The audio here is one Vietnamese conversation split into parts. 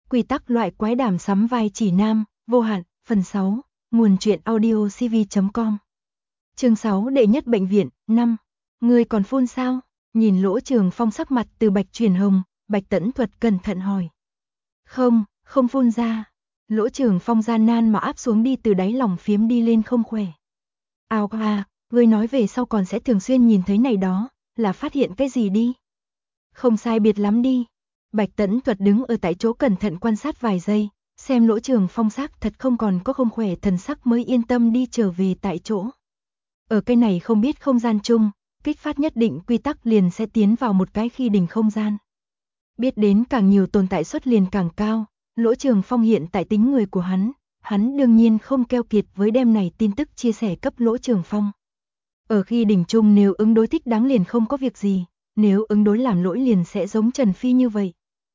Quy tắc loại quái đàm sắm vai chỉ nam, vô hạn, phần 6, nguồn truyện audio cv.com. Chương 6 đệ nhất bệnh viện, 5. Người còn phun sao? Nhìn Lỗ Trường Phong sắc mặt từ bạch chuyển hồng, Bạch Tẫn Thuật cẩn thận hỏi. Không phun ra. Lỗ Trường Phong gian nan mà áp xuống đi từ đáy lòng phiếm đi lên không khỏe. Ao à, ngươi nói về sau còn sẽ thường xuyên nhìn thấy này đó, là phát hiện cái gì đi? Không sai biệt lắm đi. Bạch Tẫn Thuật đứng ở tại chỗ cẩn thận quan sát vài giây, xem Lỗ Trường Phong sắc thật không còn có không khỏe thần sắc mới yên tâm đi trở về tại chỗ. Ở cái này không biết không gian chung, kích phát nhất định quy tắc liền sẽ tiến vào một cái khi đỉnh không gian. Biết đến càng nhiều tồn tại suất liền càng cao, Lỗ Trường Phong hiện tại tính người của hắn đương nhiên không keo kiệt với đem này tin tức chia sẻ cấp Lỗ Trường Phong. Ở khi đỉnh chung nếu ứng đối thích đáng liền không có việc gì, nếu ứng đối làm lỗi liền sẽ giống Trần Phi như vậy.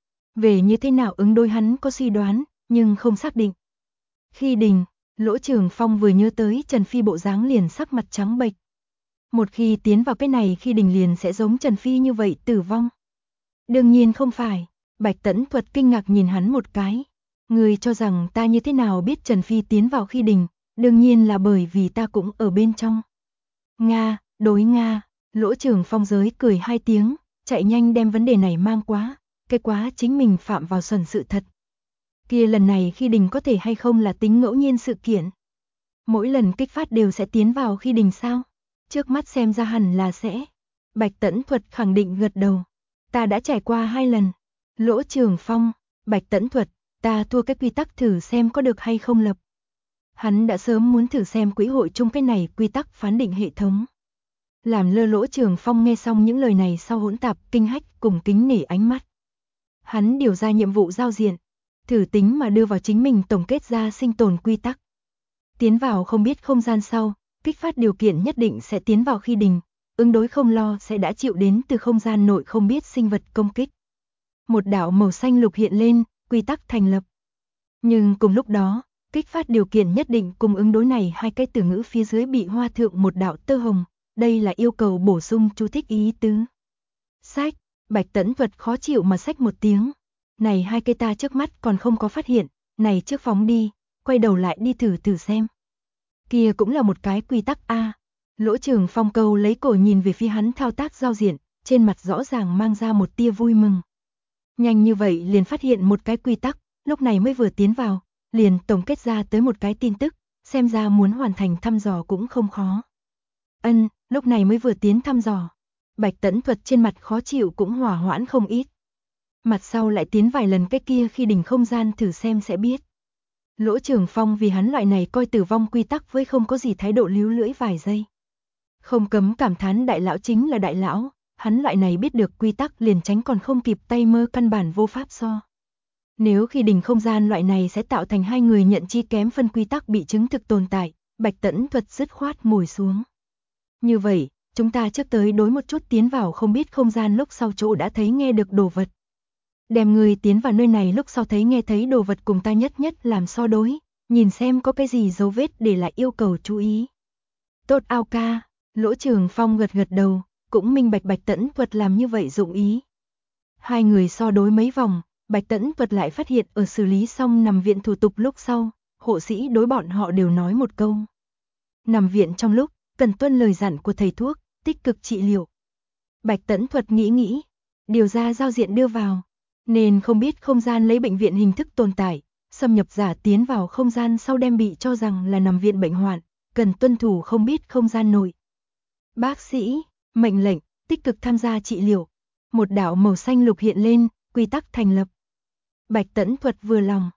Về như thế nào ứng đối hắn có suy đoán, nhưng không xác định. Khi đỉnh, Lỗ Trường Phong vừa nhớ tới Trần Phi bộ dáng liền sắc mặt trắng bệch. Một khi tiến vào cái này khi đỉnh liền sẽ giống Trần Phi như vậy tử vong. Đương nhiên không phải, Bạch Tẫn Thuật kinh ngạc nhìn hắn một cái. Người cho rằng ta như thế nào biết Trần Phi tiến vào khi đỉnh, đương nhiên là bởi vì ta cũng ở bên trong. Nga, đối Nga, Lỗ Trường Phong giới cười 2 tiếng, chạy nhanh đem vấn đề này mang quá, cái quá chính mình phạm vào xuẩn sự thật. Kia lần này khi đỉnh có thể hay không là tính ngẫu nhiên sự kiện? Mỗi lần kích phát đều sẽ tiến vào khi đỉnh sao? Trước mắt xem ra hẳn là sẽ. Bạch Tẫn Thuật khẳng định gật đầu. Ta đã trải qua 2 lần. Lỗ Trường Phong, Bạch Tẫn Thuật, ta thua cái quy tắc thử xem có được hay không lập. Hắn đã sớm muốn thử xem quỹ hội chung cái này quy tắc phán định hệ thống. Làm lơ Lỗ Trường Phong nghe xong những lời này sau hỗn tạp kinh hách cùng kính nể ánh mắt. Hắn điều ra nhiệm vụ giao diện, thử tính mà đưa vào chính mình tổng kết ra sinh tồn quy tắc. Tiến vào không biết không gian sau, kích phát điều kiện nhất định sẽ tiến vào khi đỉnh, ứng đối không lo sẽ đã chịu đến từ không gian nội không biết sinh vật công kích. Một đạo màu xanh lục hiện lên, quy tắc thành lập. Nhưng cùng lúc đó, kích phát điều kiện nhất định cùng ứng đối này hai cái từ ngữ phía dưới bị hoa thượng một đạo tơ hồng, đây là yêu cầu bổ sung chú thích ý tứ. Sách, Bạch Tẫn Thuật khó chịu mà xách một tiếng. Này hai cây ta trước mắt còn không có phát hiện, này trước phóng đi, quay đầu lại đi thử xem. Kia cũng là một cái quy tắc A. Lỗ Trường Phong câu lấy cổ nhìn về phía hắn thao tác giao diện, trên mặt rõ ràng mang ra một tia vui mừng. Nhanh như vậy liền phát hiện một cái quy tắc, lúc này mới vừa tiến vào, liền tổng kết ra tới một cái tin tức, xem ra muốn hoàn thành thăm dò cũng không khó. Lúc này mới vừa tiến thăm dò. Bạch Tẫn Thuật trên mặt khó chịu cũng hòa hoãn không ít. Mặt sau lại tiến vài lần cái kia khi đỉnh không gian thử xem sẽ biết. Lỗ Trường Phong vì hắn loại này coi tử vong quy tắc với không có gì thái độ líu lưỡi vài giây. Không cấm cảm thán đại lão chính là đại lão, hắn loại này biết được quy tắc liền tránh còn không kịp tay mơ căn bản vô pháp so. Nếu khi đỉnh không gian loại này sẽ tạo thành hai người nhận chi kém phân quy tắc bị chứng thực tồn tại, Bạch Tẫn Thuật dứt khoát ngồi xuống. Như vậy, chúng ta trước tới đối một chút tiến vào không biết không gian lúc sau chỗ đã thấy nghe được đồ vật. Đem người tiến vào nơi này lúc sau thấy nghe thấy đồ vật cùng ta nhất làm so đối, nhìn xem có cái gì dấu vết để lại yêu cầu chú ý. Tốt ao ca, Lỗ Trường Phong gật đầu, cũng minh bạch Bạch Tẫn Thuật làm như vậy dụng ý. Hai người so đối mấy vòng, Bạch Tẫn Thuật lại phát hiện ở xử lý xong nằm viện thủ tục lúc sau, hộ sĩ đối bọn họ đều nói một câu. Nằm viện trong lúc, cần tuân lời dặn của thầy thuốc, tích cực trị liệu. Bạch Tẫn Thuật nghĩ, điều ra giao diện đưa vào, nên không biết không gian lấy bệnh viện hình thức tồn tại, xâm nhập giả tiến vào không gian sau đem bị cho rằng là nằm viện bệnh hoạn, cần tuân thủ không biết không gian nội. Bác sĩ, mệnh lệnh, tích cực tham gia trị liệu. Một đạo màu xanh lục hiện lên, quy tắc thành lập. Bạch Tẫn Thuật vừa lòng.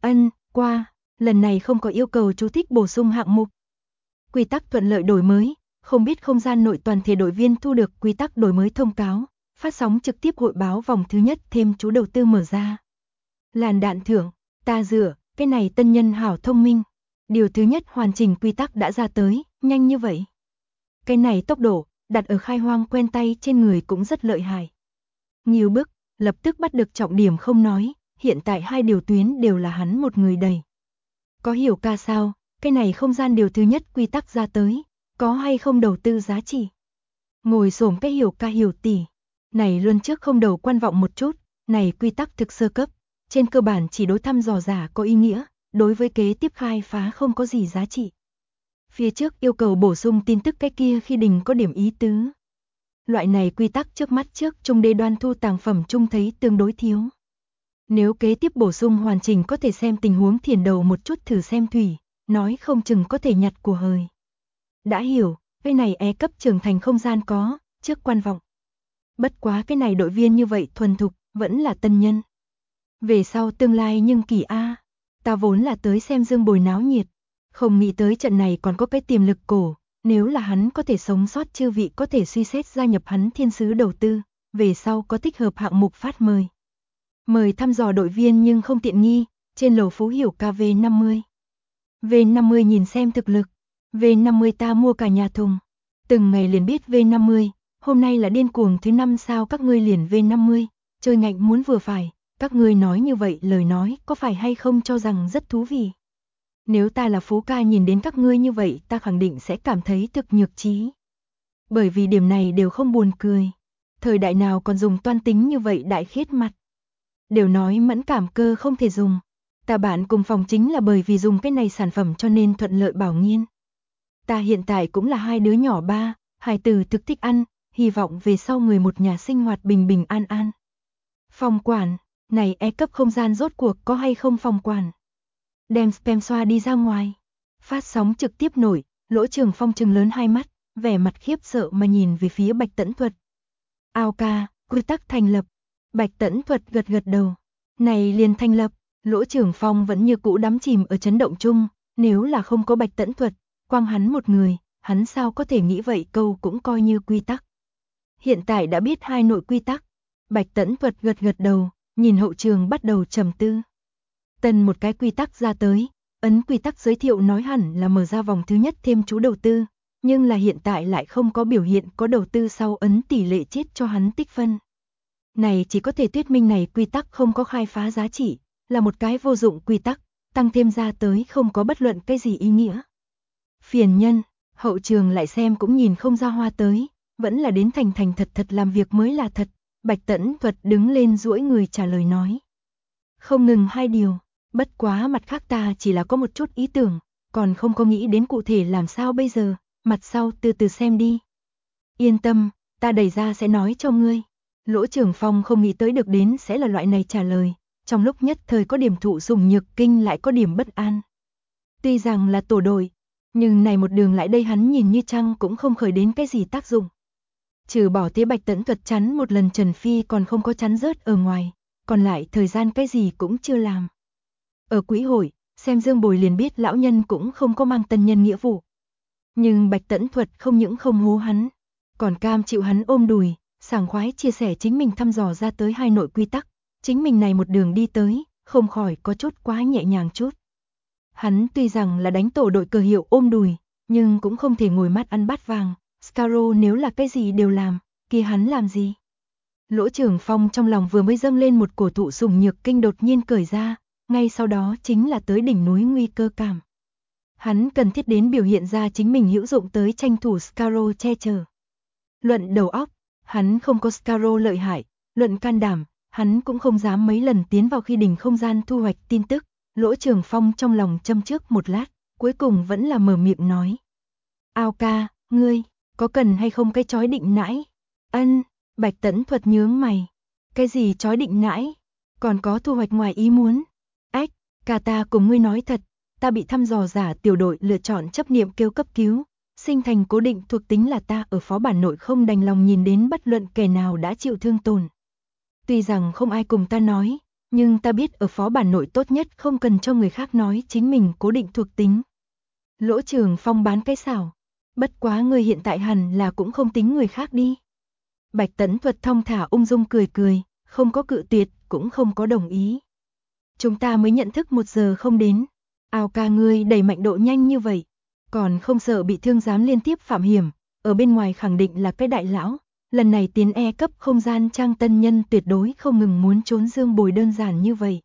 Qua, lần này không có yêu cầu chú thích bổ sung hạng mục. Quy tắc thuận lợi đổi mới, không biết không gian nội toàn thể đội viên thu được quy tắc đổi mới thông cáo, phát sóng trực tiếp hội báo vòng thứ nhất thêm chú đầu tư mở ra. Làn đạn thưởng, ta dựa, cái này tân nhân hảo thông minh. Điều thứ nhất hoàn chỉnh quy tắc đã ra tới, nhanh như vậy. Cái này tốc độ, đặt ở khai hoang quen tay trên người cũng rất lợi hại. Nhiều bức, lập tức bắt được trọng điểm không nói, hiện tại 2 điều tuyến đều là hắn một người đầy. Có hiểu ca sao, cái này không gian điều thứ nhất quy tắc ra tới, có hay không đầu tư giá trị. Ngồi xổm cái hiểu ca hiểu tỷ, này luôn trước không đầu quan vọng một chút, này quy tắc thực sơ cấp, trên cơ bản chỉ đối thăm dò giả có ý nghĩa, đối với kế tiếp khai phá không có gì giá trị. Phía trước yêu cầu bổ sung tin tức cái kia khi đình có điểm ý tứ. Loại này quy tắc trước mắt trước Trung Đê Đoan thu tàng phẩm Trung thấy tương đối thiếu. Nếu kế tiếp bổ sung hoàn chỉnh có thể xem tình huống thiền đầu một chút thử xem thủy, nói không chừng có thể nhặt của hời. Đã hiểu, cái này E cấp trưởng thành không gian có, trước quan vọng. Bất quá cái này đội viên như vậy thuần thục, vẫn là tân nhân. Về sau tương lai nhưng kỳ A, ta vốn là tới xem Dương Bồi náo nhiệt, không nghĩ tới trận này còn có cái tiềm lực cổ, nếu là hắn có thể sống sót chư vị có thể suy xét gia nhập hắn thiên sứ đầu tư, về sau có thích hợp hạng mục phát mời. Mời thăm dò đội viên nhưng không tiện nghi, trên lầu Phú Hiểu KV50. V50 nhìn xem thực lực, V50 ta mua cả nhà thùng, từng ngày liền biết V50, hôm nay là điên cuồng thứ 5 sao các ngươi liền V50, chơi ngạnh muốn vừa phải, các ngươi nói như vậy lời nói có phải hay không cho rằng rất thú vị. Nếu ta là Phú ca nhìn đến các ngươi như vậy ta khẳng định sẽ cảm thấy thực nhược trí. Bởi vì điểm này đều không buồn cười. Thời đại nào còn dùng toan tính như vậy đại khiết mặt. Đều nói mẫn cảm cơ không thể dùng. Ta bạn cùng phòng chính là bởi vì dùng cái này sản phẩm cho nên thuận lợi bảo nghiên. Ta hiện tại cũng là 2 đứa nhỏ ba, hài tử thực thích ăn, hy vọng về sau người một nhà sinh hoạt bình bình an an. Phòng quản, này E cấp không gian rốt cuộc có hay không phòng quản. Đem spam xoa đi ra ngoài. Phát sóng trực tiếp nổi, Lỗ Trường Phong trừng lớn hai mắt, vẻ mặt khiếp sợ mà nhìn về phía Bạch Tẫn Thuật. Ao ca, quy tắc thành lập. Bạch Tẫn Thuật gật gật đầu. Này liền thành lập, Lỗ Trường Phong vẫn như cũ đắm chìm ở chấn động chung, nếu là không có Bạch Tẫn Thuật, quang hắn một người, hắn sao có thể nghĩ vậy câu cũng coi như quy tắc. Hiện tại đã biết hai nội quy tắc, Bạch Tẫn Thuật gật gật đầu, nhìn hậu trường bắt đầu trầm tư. Tân một cái quy tắc ra tới, ấn quy tắc giới thiệu nói hẳn là mở ra vòng thứ nhất thêm chú đầu tư, nhưng là hiện tại lại không có biểu hiện có đầu tư sau ấn tỷ lệ chết cho hắn tích phân. Này chỉ có thể thuyết minh này quy tắc không có khai phá giá trị, là một cái vô dụng quy tắc, tăng thêm ra tới không có bất luận cái gì ý nghĩa. Phiền nhân, hậu trường lại xem cũng nhìn không ra hoa tới, vẫn là đến thành thành thật thật làm việc mới là thật. Bạch Tẫn Thuật đứng lên duỗi người trả lời nói. Không ngừng hai điều, bất quá mặt khác ta chỉ là có một chút ý tưởng, còn không có nghĩ đến cụ thể làm sao bây giờ, mặt sau từ từ xem đi. Yên tâm, ta đẩy ra sẽ nói cho ngươi. Lỗ Trường Phong không nghĩ tới được đến sẽ là loại này trả lời, trong lúc nhất thời có điểm thụ sủng nhược kinh lại có điểm bất an. Tuy rằng là tổ đội, nhưng này một đường lại đây hắn nhìn như chăng cũng không khởi đến cái gì tác dụng. Trừ bỏ thế Bạch Tẫn Thuật chắn một lần Trần Phi còn không có chắn rớt ở ngoài, còn lại thời gian cái gì cũng chưa làm. Ở quỹ hội, xem Dương Bồi liền biết lão nhân cũng không có mang tân nhân nghĩa vụ. Nhưng Bạch Tẫn Thuật không những không hố hắn, còn cam chịu hắn ôm đùi, sảng khoái chia sẻ chính mình thăm dò ra tới hai nội quy tắc, chính mình này một đường đi tới, không khỏi có chút quá nhẹ nhàng chút. Hắn tuy rằng là đánh tổ đội cờ hiệu ôm đùi, nhưng cũng không thể ngồi mắt ăn bát vàng, Scarrow nếu là cái gì đều làm, kia hắn làm gì? Lỗ Trường Phong trong lòng vừa mới dâng lên một cổ thụ sủng nhược kinh đột nhiên cởi ra, ngay sau đó chính là tới đỉnh núi nguy cơ cảm. Hắn cần thiết đến biểu hiện ra chính mình hữu dụng tới tranh thủ Scarrow che chở. Luận đầu óc, hắn không có Scarrow lợi hại, luận can đảm, hắn cũng không dám mấy lần tiến vào khi đỉnh không gian thu hoạch tin tức. Lỗ Trường Phong trong lòng châm trước một lát, cuối cùng vẫn là mở miệng nói. Ao ca, ngươi, có cần hay không cái chói định nãi? Ân, Bạch Tẫn Thuật nhướng mày. Cái gì chói định nãi? Còn có thu hoạch ngoài ý muốn? Ách, ca ta cùng ngươi nói thật, ta bị thăm dò giả tiểu đội lựa chọn chấp niệm kêu cấp cứu. Sinh thành cố định thuộc tính là ta ở phó bản nội không đành lòng nhìn đến bất luận kẻ nào đã chịu thương tổn. Tuy rằng không ai cùng ta nói, nhưng ta biết ở phó bản nội tốt nhất không cần cho người khác nói chính mình cố định thuộc tính. Lỗ Trường Phong bán cái xảo. Bất quá người hiện tại hẳn là cũng không tính người khác đi. Bạch Tẫn Thuật thong thả ung dung cười cười, không có cự tuyệt, cũng không có đồng ý. Chúng ta mới nhận thức 1 giờ không đến. Ao ca ngươi đẩy mạnh độ nhanh như vậy, còn không sợ bị thương dám liên tiếp phạm hiểm, ở bên ngoài khẳng định là cái đại lão. Lần này tiến E cấp không gian trang tân nhân tuyệt đối không ngừng muốn trốn Dương Bồi đơn giản như vậy.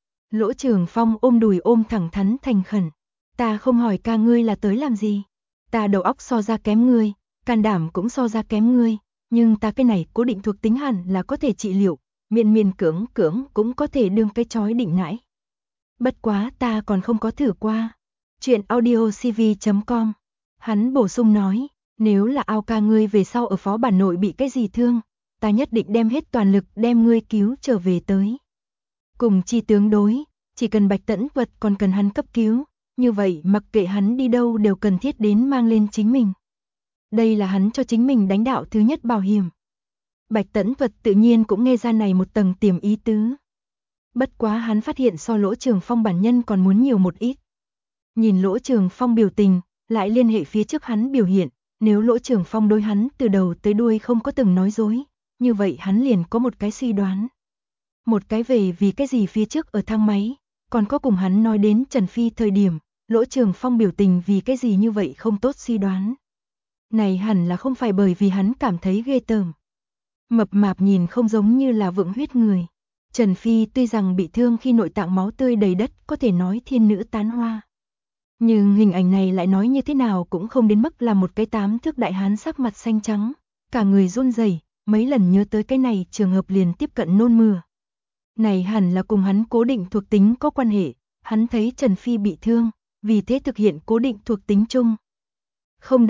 Lỗ Trường Phong ôm đùi ôm thẳng thắn thành khẩn. Ta không hỏi ca ngươi là tới làm gì. Ta đầu óc so ra kém ngươi, can đảm cũng so ra kém ngươi, nhưng ta cái này cố định thuộc tính hẳn là có thể trị liệu, miễn miễn cưỡng cưỡng cũng có thể đương cái chói định nãi. Bất quá ta còn không có thử qua. Chuyện audiocv.com. Hắn bổ sung nói, nếu là ao ca ngươi về sau ở phó bản nội bị cái gì thương, ta nhất định đem hết toàn lực đem ngươi cứu trở về tới. Cùng chi tướng đối, chỉ cần Bạch Tẫn Vật còn cần hắn cấp cứu, như vậy mặc kệ hắn đi đâu đều cần thiết đến mang lên chính mình. Đây là hắn cho chính mình đánh đạo thứ nhất bảo hiểm. Bạch Tẫn Vật tự nhiên cũng nghe ra này một tầng tiềm ý tứ. Bất quá hắn phát hiện so Lỗ Trường Phong bản nhân còn muốn nhiều một ít. Nhìn Lỗ Trường Phong biểu tình, lại liên hệ phía trước hắn biểu hiện, nếu Lỗ Trường Phong đối hắn từ đầu tới đuôi không có từng nói dối, như vậy hắn liền có một cái suy đoán. Một cái về vì cái gì phía trước ở thang máy, còn có cùng hắn nói đến Trần Phi thời điểm, Lỗ Trường Phong biểu tình vì cái gì như vậy không tốt suy đoán. Này hẳn là không phải bởi vì hắn cảm thấy ghê tởm. Mập mạp nhìn không giống như là vượng huyết người. Trần Phi tuy rằng bị thương khi nội tạng máu tươi đầy đất có thể nói thiên nữ tán hoa. Nhưng hình ảnh này lại nói như thế nào cũng không đến mức là một cái 8 thước đại hán sắc mặt xanh trắng, cả người run rẩy, mấy lần nhớ tới cái này trường hợp liền tiếp cận nôn mửa. Này hẳn là cùng hắn cố định thuộc tính có quan hệ, hắn thấy Trần Phi bị thương, vì thế thực hiện cố định thuộc tính chung. Không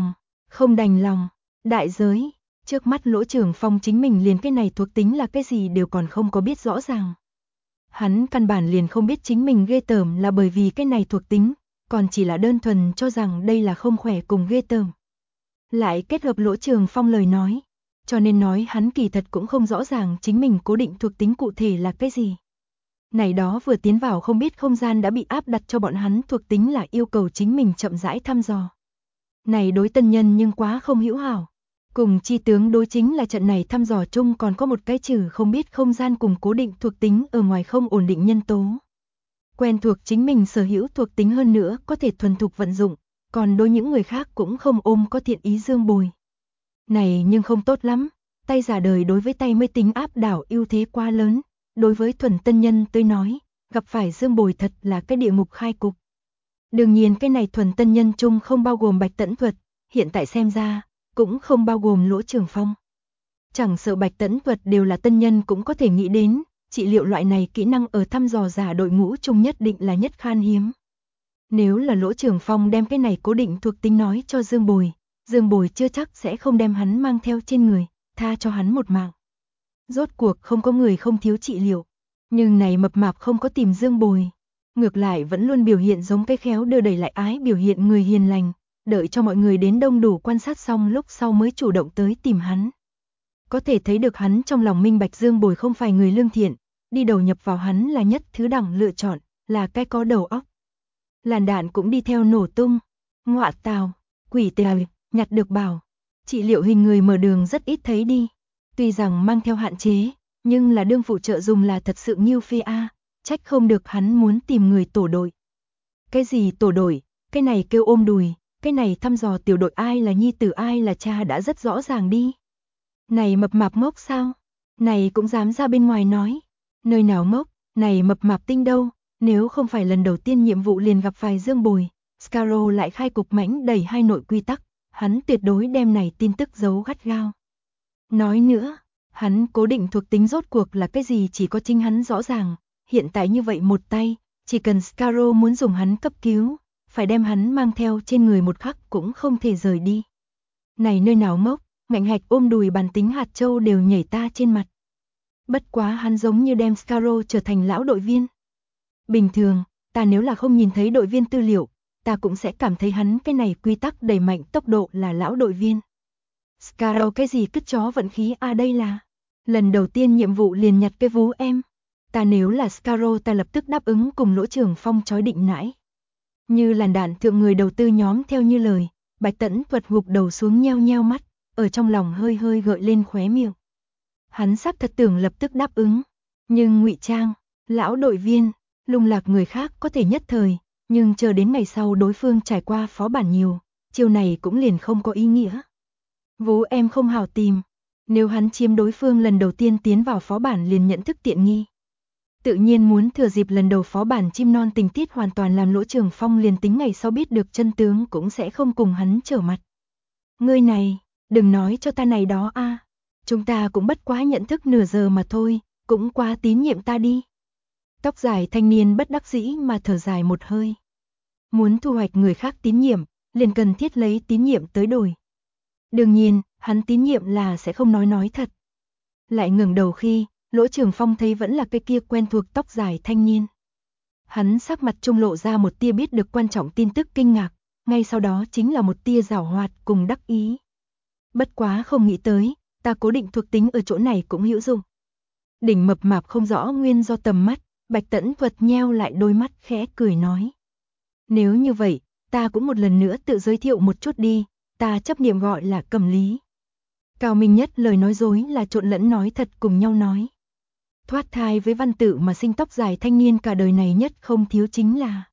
đành lòng, đại giới, trước mắt Lỗ Trường Phong chính mình liền cái này thuộc tính là cái gì đều còn không có biết rõ ràng. Hắn căn bản liền không biết chính mình ghê tởm là bởi vì cái này thuộc tính, còn chỉ là đơn thuần cho rằng đây là không khỏe cùng ghê tởm. Lại kết hợp Lỗ Trường Phong lời nói, cho nên nói hắn kỳ thật cũng không rõ ràng chính mình cố định thuộc tính cụ thể là cái gì. Này đó vừa tiến vào không biết không gian đã bị áp đặt cho bọn hắn thuộc tính là yêu cầu chính mình chậm rãi thăm dò. Này đối tân nhân nhưng quá không hữu hảo. Cùng chi tướng đối chính là trận này thăm dò chung còn có một cái trừ không biết không gian cùng cố định thuộc tính ở ngoài không ổn định nhân tố. Quen thuộc chính mình sở hữu thuộc tính hơn nữa có thể thuần thục vận dụng, còn đối những người khác cũng không ôm có thiện ý dương bồi. Này nhưng không tốt lắm, tay giả đời đối với tay mới tính áp đảo ưu thế quá lớn, đối với thuần tân nhân tôi nói, gặp phải dương bồi thật là cái địa ngục khai cục. Đương nhiên cái này thuần tân nhân chung không bao gồm Bạch Tẫn Thuật, hiện tại xem ra, cũng không bao gồm Lỗ Trường Phong. Chẳng sợ Bạch Tẫn Thuật đều là tân nhân cũng có thể nghĩ đến, trị liệu loại này kỹ năng ở thăm dò giả đội ngũ chung nhất định là nhất khan hiếm. Nếu là Lỗ Trường Phong đem cái này cố định thuộc tính nói cho Dương Bồi chưa chắc sẽ không đem hắn mang theo trên người, tha cho hắn một mạng. Rốt cuộc không có người không thiếu trị liệu, nhưng này mập mạp không có tìm Dương Bồi, ngược lại vẫn luôn biểu hiện giống cái khéo đưa đẩy lại ái biểu hiện người hiền lành, đợi cho mọi người đến đông đủ quan sát xong lúc sau mới chủ động tới tìm hắn. Có thể thấy được hắn trong lòng minh bạch Dương Bồi không phải người lương thiện, đi đầu nhập vào hắn là nhất thứ đẳng lựa chọn, là cái có đầu óc. Làn đạn cũng đi theo nổ tung, ngọa tào, quỷ tề, nhặt được bảo, trị liệu hình người mở đường rất ít thấy đi. Tuy rằng mang theo hạn chế, nhưng là đương phụ trợ dùng là thật sự nghiêu phê a, trách không được hắn muốn tìm người tổ đội. Cái gì tổ đội, cái này kêu ôm đùi, cái này thăm dò tiểu đội ai là nhi tử ai là cha đã rất rõ ràng đi. Này mập mạp ngốc sao? Này cũng dám ra bên ngoài nói. Nơi nào ngốc, này mập mạp tinh đâu, nếu không phải lần đầu tiên nhiệm vụ liền gặp phải Dương Bồi, Scarrow lại khai cục mãnh đẩy hai nội quy tắc, hắn tuyệt đối đem này tin tức giấu gắt gao. Nói nữa, hắn cố định thuộc tính rốt cuộc là cái gì chỉ có chính hắn rõ ràng, hiện tại như vậy một tay, chỉ cần Scarrow muốn dùng hắn cấp cứu, phải đem hắn mang theo trên người một khắc cũng không thể rời đi. Này nơi nào ngốc, ngạnh hạch ôm đùi bàn tính hạt châu đều nhảy ta trên mặt. Bất quá hắn giống như đem Scarrow trở thành lão đội viên. Bình thường, ta nếu là không nhìn thấy đội viên tư liệu, ta cũng sẽ cảm thấy hắn cái này quy tắc đẩy mạnh tốc độ là lão đội viên. Scarrow cái gì cứt chó vận khí đây là. Lần đầu tiên nhiệm vụ liền nhặt cái vú em. Ta nếu là Scarrow ta lập tức đáp ứng cùng Lỗ Trường Phong chói định nãi. Như làn đạn thượng người đầu tư nhóm theo như lời, Bạch Tẫn Thuật gục đầu xuống nheo nheo mắt, ở trong lòng hơi hơi gợi lên khóe miệng. Hắn sắp thật tưởng lập tức đáp ứng, nhưng ngụy trang, lão đội viên, lung lạc người khác có thể nhất thời, nhưng chờ đến ngày sau đối phương trải qua phó bản nhiều, chiêu này cũng liền không có ý nghĩa. Vú em không hảo tìm, nếu hắn chiếm đối phương lần đầu tiên tiến vào phó bản liền nhận thức tiện nghi. Tự nhiên muốn thừa dịp lần đầu phó bản chim non tình tiết hoàn toàn làm Lỗ Trường Phong liền tính ngày sau biết được chân tướng cũng sẽ không cùng hắn trở mặt. Ngươi này, đừng nói cho ta này đó a, chúng ta cũng bất quá nhận thức nửa giờ mà thôi, cũng quá tín nhiệm ta đi. Tóc dài thanh niên bất đắc dĩ mà thở dài một hơi. Muốn thu hoạch người khác tín nhiệm, liền cần thiết lấy tín nhiệm tới đổi. Đương nhiên, hắn tín nhiệm là sẽ không nói thật. Lại ngẩng đầu khi, Lỗ Trường Phong thấy vẫn là cái kia quen thuộc tóc dài thanh niên. Hắn sắc mặt trung lộ ra một tia biết được quan trọng tin tức kinh ngạc, ngay sau đó chính là một tia giảo hoạt cùng đắc ý. Bất quá không nghĩ tới, ta cố định thuộc tính ở chỗ này cũng hữu dụng. Đỉnh mập mạp không rõ nguyên do tầm mắt, Bạch Tẫn Thuật nheo lại đôi mắt khẽ cười nói. Nếu như vậy, ta cũng một lần nữa tự giới thiệu một chút đi, ta chấp niệm gọi là Cầm Lý. Cao minh nhất lời nói dối là trộn lẫn nói thật cùng nhau nói. Thoát thai với văn tự mà sinh tóc dài thanh niên cả đời này nhất không thiếu chính là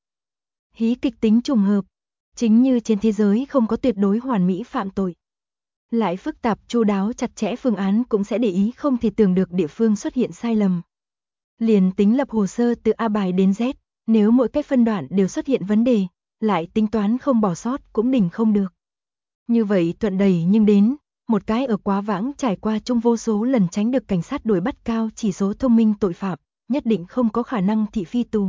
hí kịch tính trùng hợp. Chính như trên thế giới không có tuyệt đối hoàn mỹ phạm tội. Lại phức tạp chu đáo chặt chẽ phương án cũng sẽ để ý không thể tưởng được địa phương xuất hiện sai lầm. Liền tính lập hồ sơ từ A bài đến Z, nếu mỗi cái phân đoạn đều xuất hiện vấn đề, lại tính toán không bỏ sót cũng đỉnh không được. Như vậy thuận đầy nhưng đến, một cái ở quá vãng trải qua chung vô số lần tránh được cảnh sát đuổi bắt cao chỉ số thông minh tội phạm, nhất định không có khả năng thị phi tù.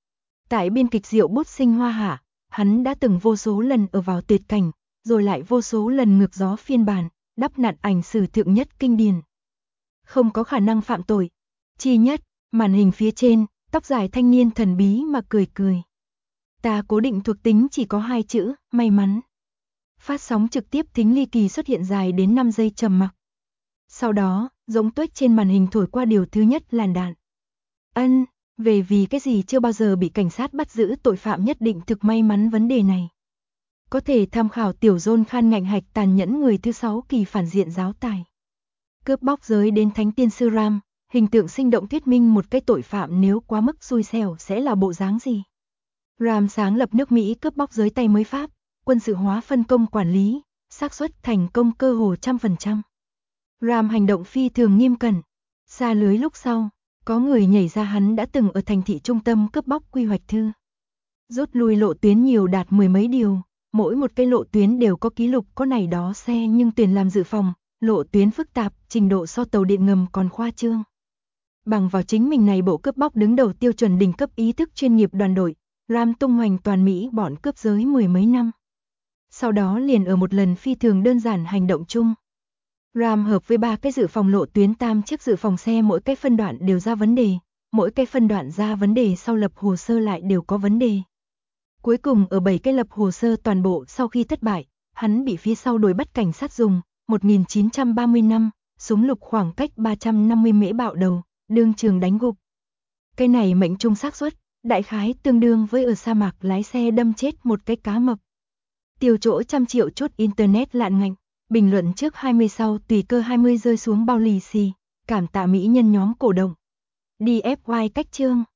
Tại biên kịch Diệu Bút Sinh Hoa Hạ, hắn đã từng vô số lần ở vào tuyệt cảnh, rồi lại vô số lần ngược gió phiên bản, đắp nặn ảnh sử thượng nhất kinh điển. Không có khả năng phạm tội. Chi nhất, màn hình phía trên, tóc dài thanh niên thần bí mà cười cười. Ta cố định thuộc tính chỉ có 2 chữ, may mắn. Phát sóng trực tiếp thính ly kỳ xuất hiện dài đến 5 giây trầm mặc. Sau đó, giống tuếch trên màn hình thổi qua điều thứ nhất làn đạn. Ân, về vì cái gì chưa bao giờ bị cảnh sát bắt giữ tội phạm nhất định thực may mắn vấn đề này. Có thể tham khảo tiểu John Khan ngạnh hạch tàn nhẫn người thứ 6 kỳ phản diện giáo tài. Cướp bóc giới đến Thánh Tiên Sư Ram, hình tượng sinh động thuyết minh một cái tội phạm nếu quá mức xui xẻo sẽ là bộ dáng gì. Ram sáng lập nước Mỹ cướp bóc giới tay mới Pháp, quân sự hóa phân công quản lý, xác suất thành công cơ hồ 100%. Ram hành động phi thường nghiêm cẩn. Xa lưới lúc sau, có người nhảy ra hắn đã từng ở thành thị trung tâm cướp bóc quy hoạch thư. Rút lui lộ tuyến nhiều đạt 10 mấy điều, mỗi một cái lộ tuyến đều có ký lục có này đó xe nhưng tuyển làm dự phòng, lộ tuyến phức tạp, trình độ so tàu điện ngầm còn khoa trương. Bằng vào chính mình này bộ cướp bóc đứng đầu tiêu chuẩn đỉnh cấp ý thức chuyên nghiệp đoàn đội, Ram tung hoành toàn Mỹ bọn cướp giới 10 mấy năm. Sau đó liền ở một lần phi thường đơn giản hành động chung. Ram hợp với 3 cái dự phòng lộ tuyến tam chiếc dự phòng xe mỗi cái phân đoạn đều ra vấn đề, mỗi cái phân đoạn ra vấn đề sau lập hồ sơ lại đều có vấn đề. Cuối cùng ở 7 cái lập hồ sơ toàn bộ sau khi thất bại, hắn bị phía sau đuổi bắt cảnh sát dùng, 1930 năm, súng lục khoảng cách 350 mễ bạo đầu, đương trường đánh gục. Cái này mệnh trung xác suất, đại khái tương đương với ở sa mạc lái xe đâm chết một cái cá mập. Tiêu chỗ 100 triệu chốt internet lạn ngạnh, bình luận trước 20 sau tùy cơ 20 rơi xuống bao lì xì, cảm tạ mỹ nhân nhóm cổ động. DFY cách chương